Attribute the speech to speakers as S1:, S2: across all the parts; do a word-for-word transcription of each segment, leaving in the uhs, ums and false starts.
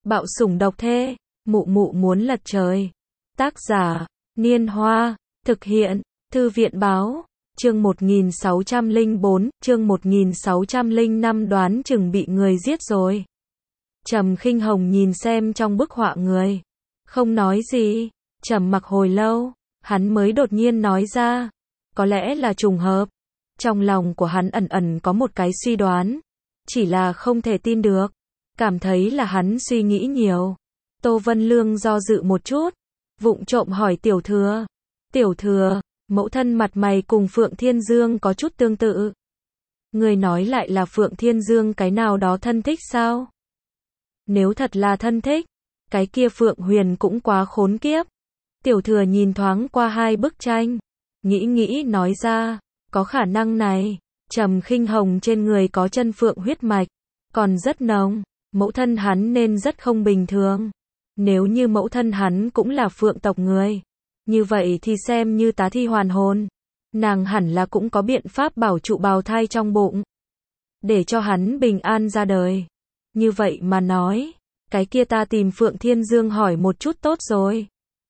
S1: Bạo sủng độc thê, mụ mụ muốn lật trời. Tác giả, Niên Hoa, thực hiện, Thư viện báo, chương một nghìn sáu trăm lẻ bốn, chương một nghìn sáu trăm lẻ năm đoán chừng bị người giết rồi. Trầm Khinh Hồng nhìn xem trong bức họa người, không nói gì, trầm mặc hồi lâu, hắn mới đột nhiên nói ra, có lẽ là trùng hợp. Trong lòng của hắn ẩn ẩn có một cái suy đoán, chỉ là không thể tin được, cảm thấy là hắn suy nghĩ nhiều. Tô Vân Lương do dự một chút, vụng trộm hỏi Tiểu Thừa. Tiểu Thừa, mẫu thân mặt mày cùng Phượng Thiên Dương có chút tương tự. Người nói lại là Phượng Thiên Dương cái nào đó thân thích sao? Nếu thật là thân thích, cái kia Phượng Huyền cũng quá khốn kiếp. Tiểu Thừa nhìn thoáng qua hai bức tranh, nghĩ nghĩ nói ra, có khả năng này. Trầm Khinh Hồng trên người có chân phượng huyết mạch, còn rất nồng, mẫu thân hắn nên rất không bình thường. Nếu như mẫu thân hắn cũng là phượng tộc người, như vậy thì xem như tá thi hoàn hồn, nàng hẳn là cũng có biện pháp bảo trụ bào thai trong bụng, để cho hắn bình an ra đời. Như vậy mà nói, cái kia ta tìm Phượng Thiên Dương hỏi một chút tốt rồi.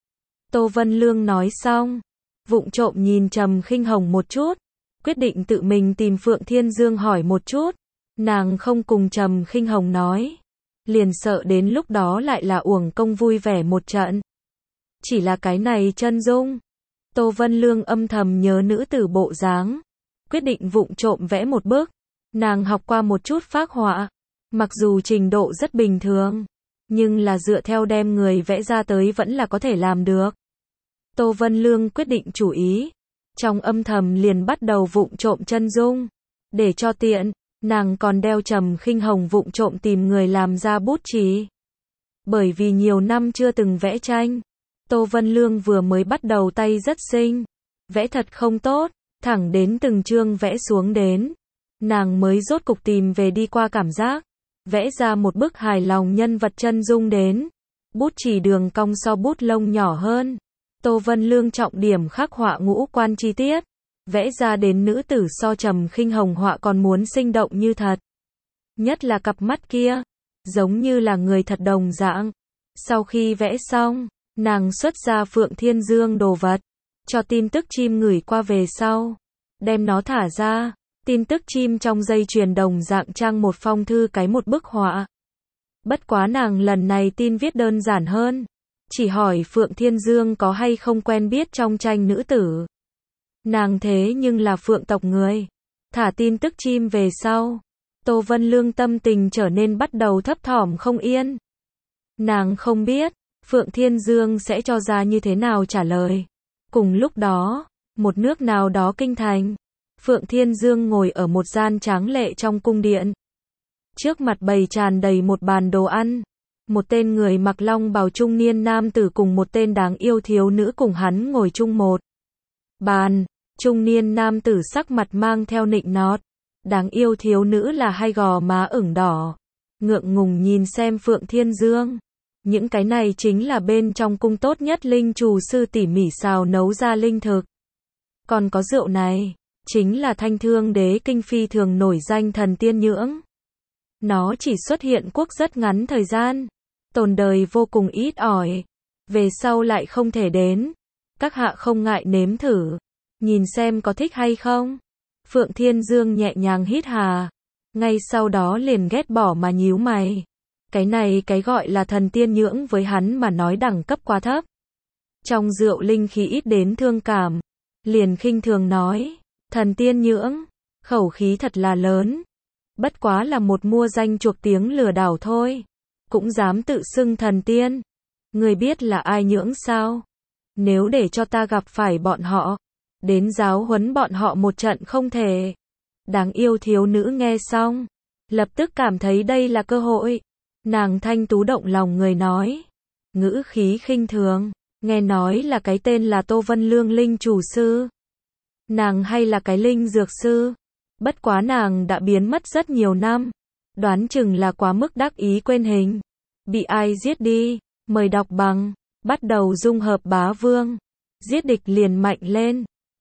S1: Tô Vân Lương nói xong, vụng trộm nhìn Trầm Khinh Hồng một chút, quyết định tự mình tìm Phượng Thiên Dương hỏi một chút. Nàng không cùng Trầm Khinh Hồng nói, liền sợ đến lúc đó lại là uổng công vui vẻ một trận. Chỉ là cái này chân dung, Tô Vân Lương âm thầm nhớ nữ tử bộ dáng, quyết định vụng trộm vẽ một bức. Nàng học qua một chút phác họa, mặc dù trình độ rất bình thường, nhưng là dựa theo đem người vẽ ra tới vẫn là có thể làm được. Tô Vân Lương quyết định chủ ý, trong âm thầm liền bắt đầu vụng trộm chân dung, để cho tiện, nàng còn đeo Trầm Khinh Hồng vụng trộm tìm người làm ra bút chì. Bởi vì nhiều năm chưa từng vẽ tranh, Tô Vân Lương vừa mới bắt đầu tay rất sinh, vẽ thật không tốt, thẳng đến từng chương vẽ xuống đến, nàng mới rốt cục tìm về đi qua cảm giác, vẽ ra một bức hài lòng nhân vật chân dung đến. Bút chì đường cong so bút lông nhỏ hơn. Tô Vân Lương trọng điểm khắc họa ngũ quan chi tiết, vẽ ra đến nữ tử so Trầm Khinh Hồng họa còn muốn sinh động như thật. Nhất là cặp mắt kia, giống như là người thật đồng dạng. Sau khi vẽ xong, nàng xuất ra Phượng Thiên Dương đồ vật, cho tin tức chim gửi qua về sau, đem nó thả ra. Tin tức chim trong dây chuyền đồng dạng trang một phong thư cái một bức họa. Bất quá nàng lần này tin viết đơn giản hơn, chỉ hỏi Phượng Thiên Dương có hay không quen biết trong tranh nữ tử. Nàng thế nhưng là phượng tộc người. Thả tin tức chim về sau, Tô Vân Lương tâm tình trở nên bắt đầu thấp thỏm không yên. Nàng không biết Phượng Thiên Dương sẽ cho ra như thế nào trả lời. Cùng lúc đó, một nước nào đó kinh thành, Phượng Thiên Dương ngồi ở một gian tráng lệ trong cung điện. Trước mặt bày tràn đầy một bàn đồ ăn. Một tên người mặc long bào trung niên nam tử cùng một tên đáng yêu thiếu nữ cùng hắn ngồi chung một bàn. Trung niên nam tử sắc mặt mang theo nịnh nọt, đáng yêu thiếu nữ là hai gò má ửng đỏ, ngượng ngùng nhìn xem Phượng Thiên Dương. Những cái này chính là bên trong cung tốt nhất linh trù sư tỉ mỉ xào nấu ra linh thực. Còn có rượu này, chính là Thanh Thương Đế kinh phi thường nổi danh thần tiên nhưỡng. Nó chỉ xuất hiện quốc rất ngắn thời gian, tồn đời vô cùng ít ỏi, về sau lại không thể đến. Các hạ không ngại nếm thử, nhìn xem có thích hay không. Phượng Thiên Dương nhẹ nhàng hít hà, ngay sau đó liền ghét bỏ mà nhíu mày. Cái này cái gọi là thần tiên nhưỡng với hắn mà nói đẳng cấp quá thấp. Trong rượu linh khí ít đến thương cảm, liền khinh thường nói, thần tiên nhưỡng, khẩu khí thật là lớn. Bất quá là một mua danh chuộc tiếng lừa đảo thôi, cũng dám tự xưng thần tiên. Người biết là ai nhưỡng sao? Nếu để cho ta gặp phải bọn họ, đến giáo huấn bọn họ một trận không thể. Đáng yêu thiếu nữ nghe xong, lập tức cảm thấy đây là cơ hội. Nàng thanh tú động lòng người nói, ngữ khí khinh thường, nghe nói là cái tên là Tô Vân Lương linh chủ sư. Nàng hay là cái linh dược sư? Bất quá nàng đã biến mất rất nhiều năm, đoán chừng là quá mức đắc ý quên hình. Bị ai giết đi? Mời đọc bằng, bắt đầu dung hợp bá vương. Giết địch liền mạnh lên.